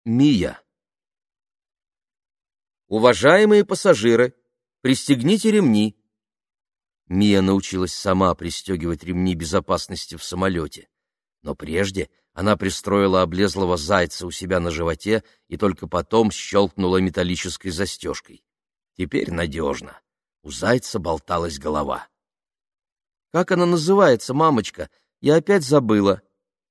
Мия. Уважаемые пассажиры, пристегните ремни. Мия научилась сама пристегивать ремни безопасности в самолете. Но прежде она пристроила облезлого зайца у себя на животе и только потом щелкнула металлической застежкой. Теперь надежно. У зайца болталась голова. «Как она называется, мамочка? Я опять забыла».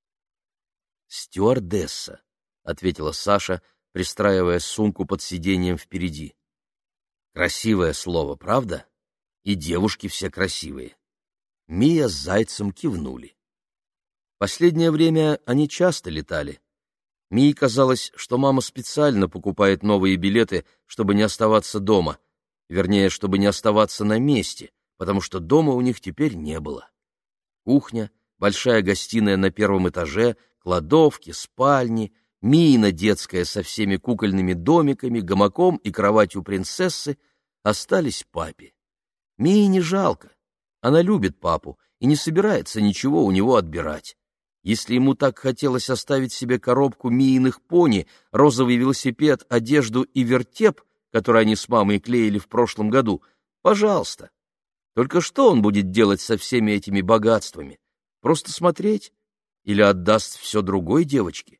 «Стюардесса», — ответила Саша, пристраивая сумку под сиденьем впереди. «Красивое слово, правда? И девушки все красивые». Мия с зайцем кивнули. Последнее время они часто летали. Мии казалось, что мама специально покупает новые билеты, чтобы не оставаться дома, вернее, чтобы не оставаться на месте, потому что дома у них теперь не было. Кухня, большая гостиная на первом этаже, кладовки, спальни, Миина детская со всеми кукольными домиками, гамаком и кроватью принцессы остались папе. Мии не жалко. Она любит папу и не собирается ничего у него отбирать. Если ему так хотелось оставить себе коробку Мииных пони, розовый велосипед, одежду и вертеп, который они с мамой клеили в прошлом году, пожалуйста. Только что он будет делать со всеми этими богатствами? Просто смотреть? Или отдаст все другой девочке?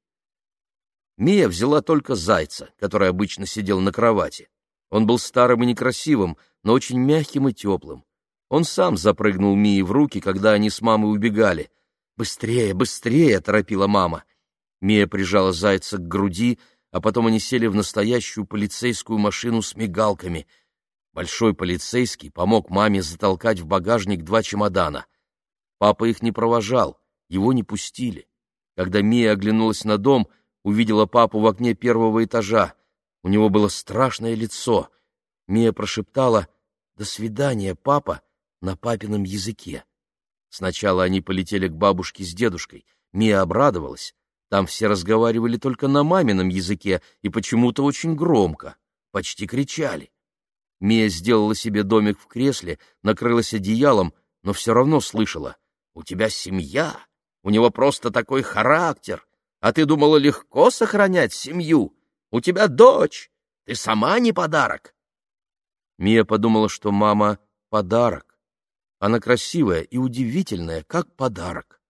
Мия взяла только зайца, который обычно сидел на кровати. Он был старым и некрасивым, но очень мягким и теплым. Он сам запрыгнул Мии в руки, когда они с мамой убегали. «Быстрее, быстрее!» — торопила мама. Мия прижала зайца к груди, а потом они сели в настоящую полицейскую машину с мигалками. Большой полицейский помог маме затолкать в багажник 2 чемодана. Папа их не провожал, его не пустили. Когда Мия оглянулась на дом, увидела папу в окне 1-го этажа. У него было страшное лицо. Мия прошептала «До свидания, папа» на папином языке. Сначала они полетели к бабушке с дедушкой. Мия обрадовалась. Там все разговаривали только на мамином языке и почему-то очень громко, почти кричали. Мия сделала себе домик в кресле, накрылась одеялом, но все равно слышала: «У тебя семья, у него просто такой характер. А ты думала, легко сохранять семью? У тебя дочь, ты сама не подарок». Мия подумала, что мама — подарок. Она красивая и удивительная, как подарок.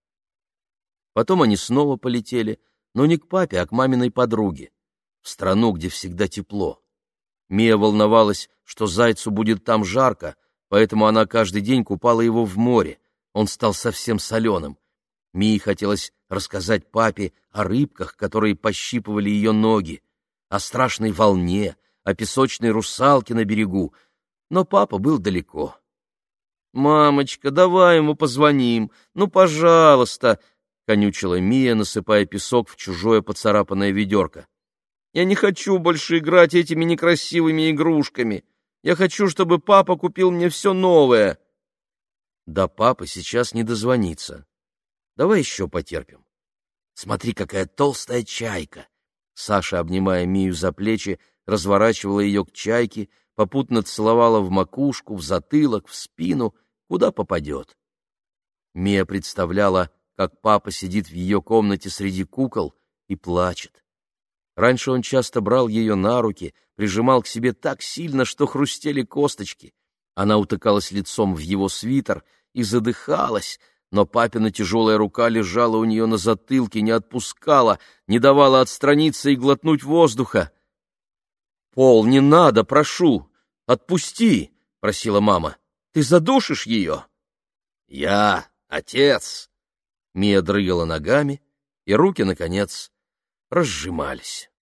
Потом они снова полетели, но не к папе, а к маминой подруге, в страну, где всегда тепло. Мия волновалась, что зайцу будет там жарко, поэтому она каждый день купала его в море. Он стал совсем соленым. Мии хотелось рассказать папе о рыбках, которые пощипывали ее ноги, о страшной волне, о песочной русалке на берегу, но папа был далеко. «Мамочка, давай ему позвоним, ну, пожалуйста», — конючила Мия, насыпая песок в чужое поцарапанное ведерко. «Я не хочу больше играть этими некрасивыми игрушками. Я хочу, чтобы папа купил мне все новое». «Да папа сейчас не дозвонится. Давай еще потерпим. Смотри, какая толстая чайка!» Саша, обнимая Мию за плечи, разворачивала ее к чайке, попутно целовала в макушку, в затылок, в спину, куда попадет. Мия представляла, как папа сидит в ее комнате среди кукол и плачет. Раньше он часто брал ее на руки, прижимал к себе так сильно, что хрустели косточки. Она утыкалась лицом в его свитер и задыхалась, но папина тяжелая рука лежала у нее на затылке, не отпускала, не давала отстраниться и глотнуть воздуха. «Пол, не надо, прошу! Отпусти!» — просила мама. «Ты задушишь ее?» «Я отец!» Мия дрыгала ногами, и руки, наконец, разжимались.